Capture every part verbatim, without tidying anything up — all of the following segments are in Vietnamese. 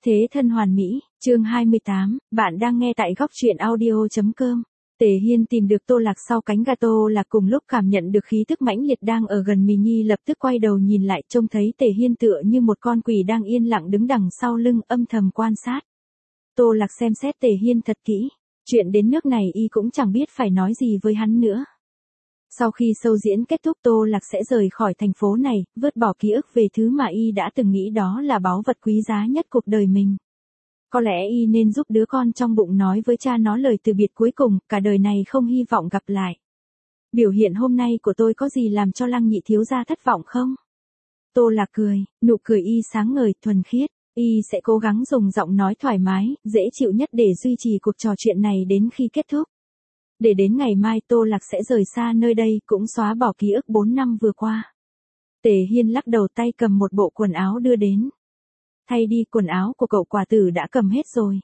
Thế thân hoàn mỹ, chương hai mươi tám, bạn đang nghe tại góc truyện audio.com. Tề Hiên tìm được Tô Lạc sau cánh gà. Tô Lạc cùng lúc cảm nhận được khí tức mãnh liệt đang ở gần mình nhi, lập tức quay đầu nhìn lại, trông thấy Tề Hiên tựa như một con quỷ đang yên lặng đứng đằng sau lưng, âm thầm quan sát. Tô Lạc xem xét Tề Hiên thật kỹ, chuyện đến nước này y cũng chẳng biết phải nói gì với hắn nữa. Sau khi show diễn kết thúc, Tô Lạc sẽ rời khỏi thành phố này, vứt bỏ ký ức về thứ mà y đã từng nghĩ đó là báu vật quý giá nhất cuộc đời mình. Có lẽ y nên giúp đứa con trong bụng nói với cha nó lời từ biệt cuối cùng, cả đời này không hy vọng gặp lại. Biểu hiện hôm nay của tôi có gì làm cho Lăng nhị thiếu gia thất vọng không? Tô Lạc cười, nụ cười y sáng ngời, thuần khiết. Y sẽ cố gắng dùng giọng nói thoải mái, dễ chịu nhất để duy trì cuộc trò chuyện này đến khi kết thúc. Để đến ngày mai Tô Lạc sẽ rời xa nơi đây, cũng xóa bỏ ký ức bốn năm vừa qua. Tề Hiên lắc đầu, tay cầm một bộ quần áo đưa đến. Thay đi, quần áo của cậu quả tử đã cầm hết rồi.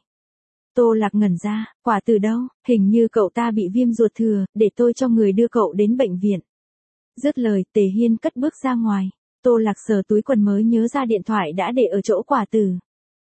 Tô Lạc ngẩn ra, quả tử đâu, hình như cậu ta bị viêm ruột thừa, để tôi cho người đưa cậu đến bệnh viện. Dứt lời, Tề Hiên cất bước ra ngoài. Tô Lạc sờ túi quần mới nhớ ra điện thoại đã để ở chỗ quả tử.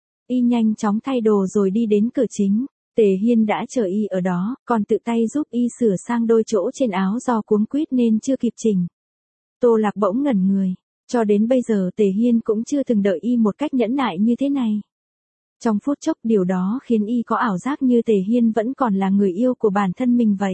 Y nhanh chóng thay đồ rồi đi đến cửa chính. Tề Hiên đã chờ y ở đó, còn tự tay giúp y sửa sang đôi chỗ trên áo do cuống quýt nên chưa kịp chỉnh. Tô Lạc bỗng ngẩn người, cho đến bây giờ Tề Hiên cũng chưa từng đợi y một cách nhẫn nại như thế này. Trong phút chốc, điều đó khiến y có ảo giác như Tề Hiên vẫn còn là người yêu của bản thân mình vậy.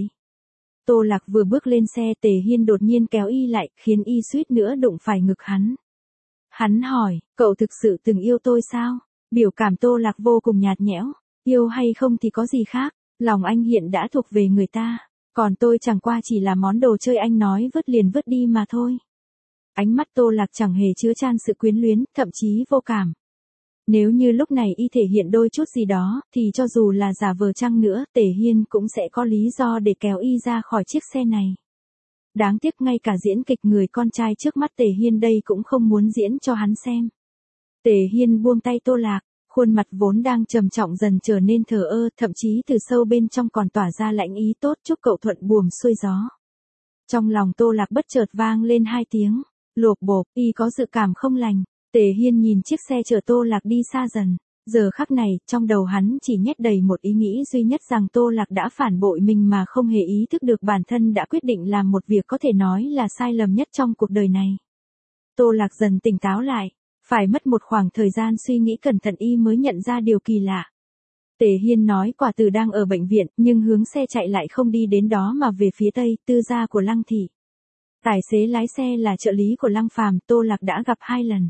Tô Lạc vừa bước lên xe, Tề Hiên đột nhiên kéo y lại, khiến y suýt nữa đụng phải ngực hắn. Hắn hỏi, cậu thực sự từng yêu tôi sao? Biểu cảm Tô Lạc vô cùng nhạt nhẽo. Yêu hay không thì có gì khác, lòng anh hiện đã thuộc về người ta, còn tôi chẳng qua chỉ là món đồ chơi anh nói vứt liền vứt đi mà thôi. Ánh mắt Tô Lạc chẳng hề chứa chan sự quyến luyến, thậm chí vô cảm. Nếu như lúc này y thể hiện đôi chút gì đó, thì cho dù là giả vờ chăng nữa, Tề Hiên cũng sẽ có lý do để kéo y ra khỏi chiếc xe này. Đáng tiếc ngay cả diễn kịch người con trai trước mắt Tề Hiên đây cũng không muốn diễn cho hắn xem. Tề Hiên buông tay Tô Lạc. Khuôn mặt vốn đang trầm trọng dần trở nên thờ ơ, thậm chí từ sâu bên trong còn tỏa ra lãnh ý tốt, chúc cậu thuận buồm xuôi gió. Trong lòng Tô Lạc bất chợt vang lên hai tiếng, lộp bộp, y có dự cảm không lành. Tề Hiên nhìn chiếc xe chở Tô Lạc đi xa dần. Giờ khắc này, trong đầu hắn chỉ nhét đầy một ý nghĩ duy nhất rằng Tô Lạc đã phản bội mình mà không hề ý thức được bản thân đã quyết định làm một việc có thể nói là sai lầm nhất trong cuộc đời này. Tô Lạc dần tỉnh táo lại. Phải mất một khoảng thời gian suy nghĩ cẩn thận y mới nhận ra điều kỳ lạ. Tề Hiên nói quả tử đang ở bệnh viện, nhưng hướng xe chạy lại không đi đến đó mà về phía tây, tư gia của Lăng thị. Tài xế lái xe là trợ lý của Lăng Phàm, Tô Lạc đã gặp hai lần.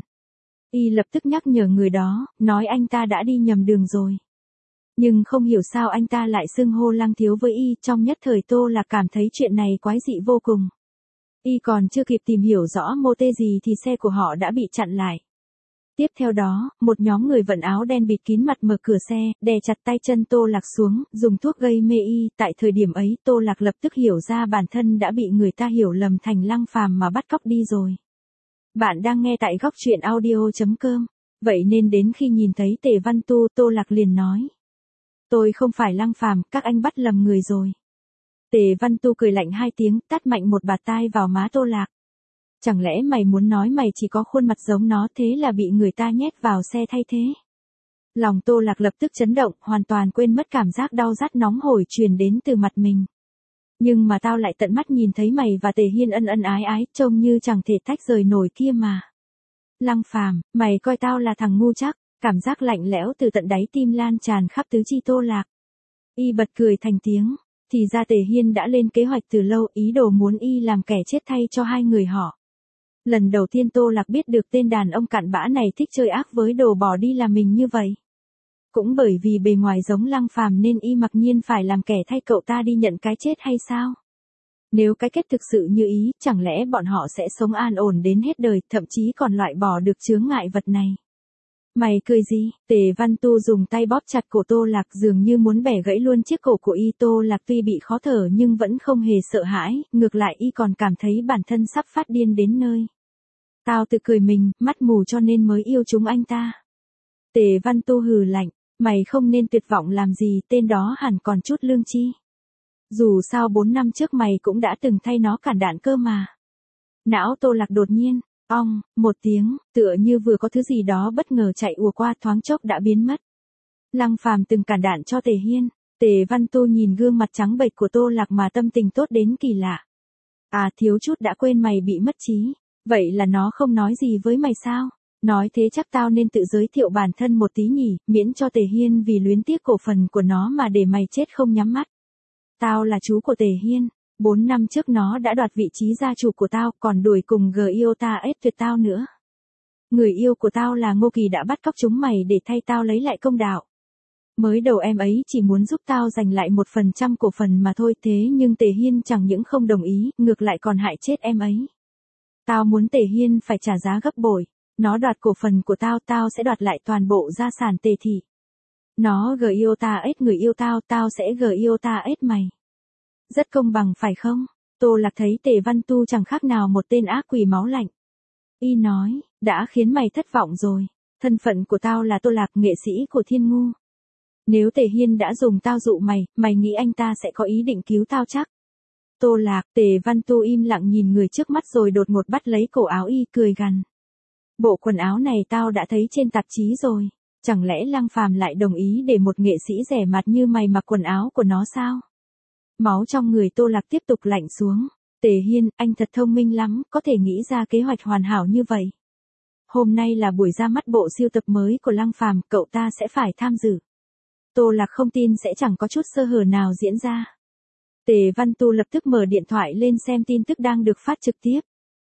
Y lập tức nhắc nhở người đó, nói anh ta đã đi nhầm đường rồi. Nhưng không hiểu sao anh ta lại xưng hô Lăng thiếu với y, trong nhất thời Tô Lạc cảm thấy chuyện này quái dị vô cùng. Y còn chưa kịp tìm hiểu rõ mô tê gì thì xe của họ đã bị chặn lại. Tiếp theo đó, một nhóm người vận áo đen bịt kín mặt mở cửa xe, đè chặt tay chân Tô Lạc xuống, dùng thuốc gây mê y. Tại thời điểm ấy, Tô Lạc lập tức hiểu ra bản thân đã bị người ta hiểu lầm thành Lăng Phàm mà bắt cóc đi rồi. Bạn đang nghe tại góc truyện audio.com. Vậy nên đến khi nhìn thấy Tề Văn Tu, Tô Lạc liền nói. Tôi không phải Lăng Phàm, các anh bắt lầm người rồi. Tề Văn Tu cười lạnh hai tiếng, tát mạnh một bạt tai vào má Tô Lạc. Chẳng lẽ mày muốn nói mày chỉ có khuôn mặt giống nó thế là bị người ta nhét vào xe thay thế? Lòng Tô Lạc lập tức chấn động, hoàn toàn quên mất cảm giác đau rát nóng hổi truyền đến từ mặt mình. Nhưng mà tao lại tận mắt nhìn thấy mày và Tề Hiên ân ân ái ái, trông như chẳng thể tách rời nổi kia mà. Lăng Phàm, mày coi tao là thằng ngu chắc, cảm giác lạnh lẽo từ tận đáy tim lan tràn khắp tứ chi Tô Lạc. Y bật cười thành tiếng, thì ra Tề Hiên đã lên kế hoạch từ lâu, ý đồ muốn y làm kẻ chết thay cho hai người họ. Lần đầu tiên Tô Lạc biết được tên đàn ông cặn bã này thích chơi ác với đồ bỏ đi là mình như vậy. Cũng bởi vì bề ngoài giống Lăng Phàm nên y mặc nhiên phải làm kẻ thay cậu ta đi nhận cái chết hay sao? Nếu cái kết thực sự như ý, chẳng lẽ bọn họ sẽ sống an ổn đến hết đời, thậm chí còn loại bỏ được chướng ngại vật này? Mày cười gì? Tề Văn Tu dùng tay bóp chặt cổ Tô Lạc dường như muốn bẻ gãy luôn chiếc cổ của y. Tô Lạc tuy bị khó thở nhưng vẫn không hề sợ hãi, ngược lại y còn cảm thấy bản thân sắp phát điên đến nơi. Tao tự cười mình, mắt mù cho nên mới yêu chúng anh ta. Tề Văn Tu hừ lạnh, mày không nên tuyệt vọng làm gì, tên đó hẳn còn chút lương tri. Dù sao bốn năm trước mày cũng đã từng thay nó cản đạn cơ mà. Não Tô Lạc đột nhiên Ong, một tiếng, tựa như vừa có thứ gì đó bất ngờ chạy ùa qua thoáng chốc đã biến mất. Lăng Phàm từng cản đạn cho Tề Hiên. Tề Văn Tu nhìn gương mặt trắng bệch của Tô Lạc mà tâm tình tốt đến kỳ lạ. À, thiếu chút đã quên mày bị mất trí. Vậy là nó không nói gì với mày sao? Nói thế chắc tao nên tự giới thiệu bản thân một tí nhỉ, miễn cho Tề Hiên vì luyến tiếc cổ phần của nó mà để mày chết không nhắm mắt. Tao là chú của Tề Hiên. Bốn năm trước nó đã đoạt vị trí gia chủ của tao, còn đuổi cùng Giota ép tuyệt tao nữa. Người yêu của tao là Ngô Kỳ đã bắt cóc chúng mày để thay tao lấy lại công đạo. Mới đầu em ấy chỉ muốn giúp tao giành lại một phần trăm cổ phần mà thôi, thế nhưng Tề Hiên chẳng những không đồng ý, ngược lại còn hại chết em ấy. Tao muốn Tề Hiên phải trả giá gấp bội. Nó đoạt cổ phần của tao, tao sẽ đoạt lại toàn bộ gia sản Tề thị. Nó Giota ép người yêu tao, tao sẽ Giota ép mày. Rất công bằng phải không? Tô Lạc thấy Tề Văn Tu chẳng khác nào một tên ác quỷ máu lạnh. Y nói, đã khiến mày thất vọng rồi. Thân phận của tao là Tô Lạc, nghệ sĩ của Thiên Ngu. Nếu Tề Hiên đã dùng tao dụ mày, mày nghĩ anh ta sẽ có ý định cứu tao chắc? Tô Lạc, Tề Văn Tu im lặng nhìn người trước mắt rồi đột ngột bắt lấy cổ áo y cười gằn. Bộ quần áo này tao đã thấy trên tạp chí rồi. Chẳng lẽ Lăng Phàm lại đồng ý để một nghệ sĩ rẻ mạt như mày mặc quần áo của nó sao? Máu trong người Tô Lạc tiếp tục lạnh xuống. Tề Hiên, anh thật thông minh lắm, có thể nghĩ ra kế hoạch hoàn hảo như vậy. Hôm nay là buổi ra mắt bộ siêu tập mới của Lăng Phàm, cậu ta sẽ phải tham dự. Tô Lạc không tin sẽ chẳng có chút sơ hở nào diễn ra. Tề Văn Tu lập tức mở điện thoại lên xem tin tức đang được phát trực tiếp.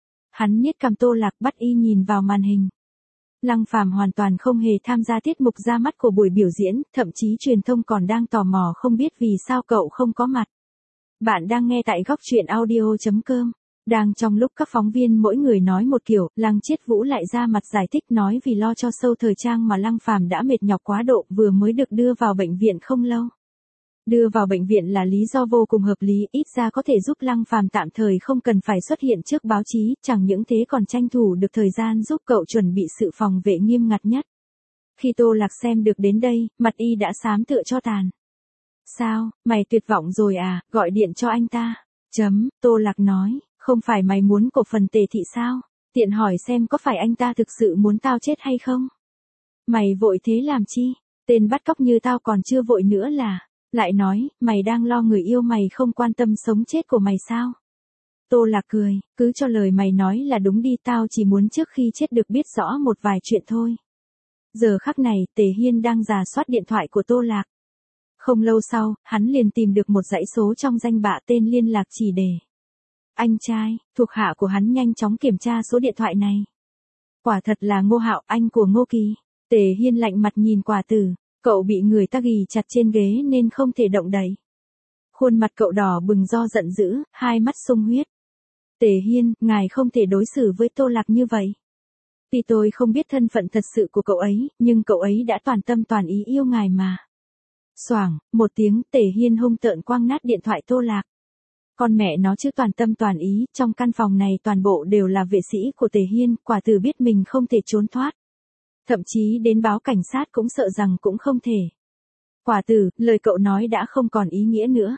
Hắn niết cằm Tô Lạc bắt y nhìn vào màn hình. Lăng Phàm hoàn toàn không hề tham gia tiết mục ra mắt của buổi biểu diễn, thậm chí truyền thông còn đang tò mò không biết vì sao cậu không có mặt. Bạn đang nghe tại góc truyện audio chấm com. Đang trong lúc các phóng viên mỗi người nói một kiểu, Lăng Chiết Vũ lại ra mặt giải thích nói vì lo cho show thời trang mà Lăng Phàm đã mệt nhọc quá độ, vừa mới được đưa vào bệnh viện không lâu. Đưa vào bệnh viện là lý do vô cùng hợp lý, ít ra có thể giúp Lăng Phàm tạm thời không cần phải xuất hiện trước báo chí, chẳng những thế còn tranh thủ được thời gian giúp cậu chuẩn bị sự phòng vệ nghiêm ngặt nhất. Khi Tô Lạc xem được đến đây, mặt y đã xám tựa cho tàn. Sao, mày tuyệt vọng rồi à, gọi điện cho anh ta. Chấm, Tô Lạc nói, không phải mày muốn cổ phần Tề thị sao? Tiện hỏi xem có phải anh ta thực sự muốn tao chết hay không? Mày vội thế làm chi? Tên bắt cóc như tao còn chưa vội nữa là... Lại nói, mày đang lo người yêu mày không quan tâm sống chết của mày sao? Tô Lạc cười, cứ cho lời mày nói là đúng đi, tao chỉ muốn trước khi chết được biết rõ một vài chuyện thôi. Giờ khắc này, Tề Hiên đang rà soát điện thoại của Tô Lạc. Không lâu sau, hắn liền tìm được một dãy số trong danh bạ tên liên lạc chỉ để. Anh trai, thuộc hạ của hắn nhanh chóng kiểm tra số điện thoại này. Quả thật là Ngô Hạo, anh của Ngô Kỳ. Tề Hiên lạnh mặt nhìn quả tử. Cậu bị người ta ghì chặt trên ghế nên không thể động đậy. Khuôn mặt cậu đỏ bừng do giận dữ, hai mắt sung huyết. Tề Hiên, ngài không thể đối xử với Tô Lạc như vậy. Vì tôi không biết thân phận thật sự của cậu ấy, nhưng cậu ấy đã toàn tâm toàn ý yêu ngài mà. Xoảng, một tiếng, Tề Hiên hung tợn quăng nát điện thoại Tô Lạc. Con mẹ nó chứ toàn tâm toàn ý, trong căn phòng này toàn bộ đều là vệ sĩ của Tề Hiên, quả tử biết mình không thể trốn thoát. Thậm chí đến báo cảnh sát cũng sợ rằng cũng không thể. Quả tử, lời cậu nói đã không còn ý nghĩa nữa.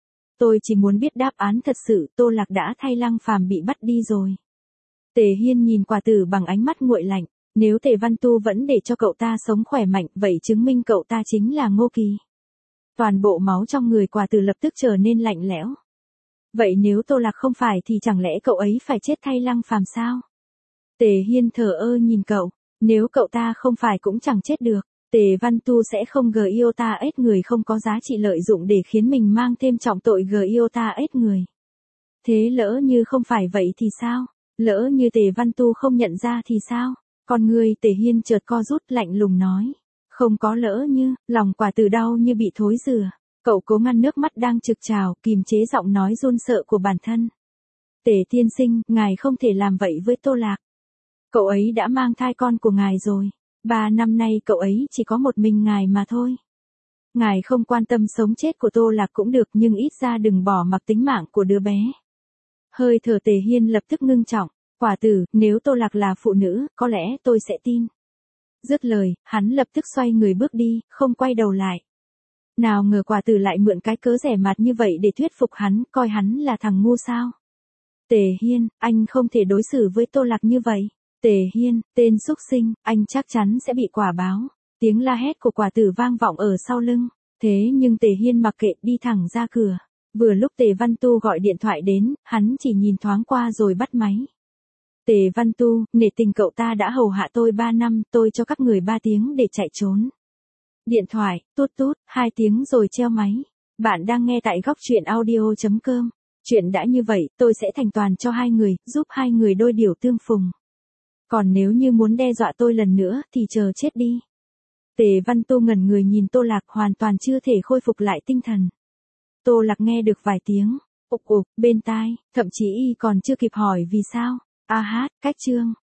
Tôi chỉ muốn biết đáp án thật sự, Tô Lạc đã thay Lăng Phàm bị bắt đi rồi. Tề Hiên nhìn quả tử bằng ánh mắt nguội lạnh, nếu Tề Văn Tu vẫn để cho cậu ta sống khỏe mạnh, vậy chứng minh cậu ta chính là Ngô Kỳ. Toàn bộ máu trong người quả tử lập tức trở nên lạnh lẽo. Vậy nếu Tô Lạc không phải thì chẳng lẽ cậu ấy phải chết thay Lăng Phàm sao? Tề Hiên thờ ơ nhìn cậu. Nếu cậu ta không phải cũng chẳng chết được, Tề Văn Tu sẽ không Giota ép người không có giá trị lợi dụng để khiến mình mang thêm trọng tội Giota ép người. Thế lỡ như không phải vậy thì sao? Lỡ như Tề Văn Tu không nhận ra thì sao? Con người Tề Hiên chợt co rút lạnh lùng nói. Không có lỡ như, lòng quả tử đau như bị thối rửa. Cậu cố ngăn nước mắt đang trực trào, kìm chế giọng nói run sợ của bản thân. Tề tiên sinh, ngài không thể làm vậy với Tô Lạc. Cậu ấy đã mang thai con của ngài rồi. Ba năm nay cậu ấy chỉ có một mình ngài mà thôi. Ngài không quan tâm sống chết của Tô Lạc cũng được, nhưng ít ra đừng bỏ mặc tính mạng của đứa bé. Hơi thở Tề Hiên lập tức ngưng trọng. Quả tử, nếu Tô Lạc là phụ nữ, có lẽ tôi sẽ tin. Dứt lời, hắn lập tức xoay người bước đi, không quay đầu lại. Nào ngờ quả tử lại mượn cái cớ rẻ mạt như vậy để thuyết phục hắn, coi hắn là thằng ngu sao. Tề Hiên, anh không thể đối xử với Tô Lạc như vậy. Tề Hiên, tên xúc sinh, anh chắc chắn sẽ bị quả báo. Tiếng la hét của quả tử vang vọng ở sau lưng. Thế nhưng Tề Hiên mặc kệ, đi thẳng ra cửa. Vừa lúc Tề Văn Tu gọi điện thoại đến, hắn chỉ nhìn thoáng qua rồi bắt máy. Tề Văn Tu, nể tình cậu ta đã hầu hạ tôi ba năm, tôi cho các người ba tiếng để chạy trốn. Điện thoại, tút tút, hai tiếng rồi treo máy. Bạn đang nghe tại góc truyện audio chấm com. Chuyện đã như vậy, tôi sẽ thành toàn cho hai người, giúp hai người đôi điều tương phùng. Còn nếu như muốn đe dọa tôi lần nữa, thì chờ chết đi. Tề Văn Tu ngẩn người nhìn Tô Lạc, hoàn toàn chưa thể khôi phục lại tinh thần. Tô Lạc nghe được vài tiếng, ục ục, bên tai, thậm chí y còn chưa kịp hỏi vì sao. A hát, cách chương.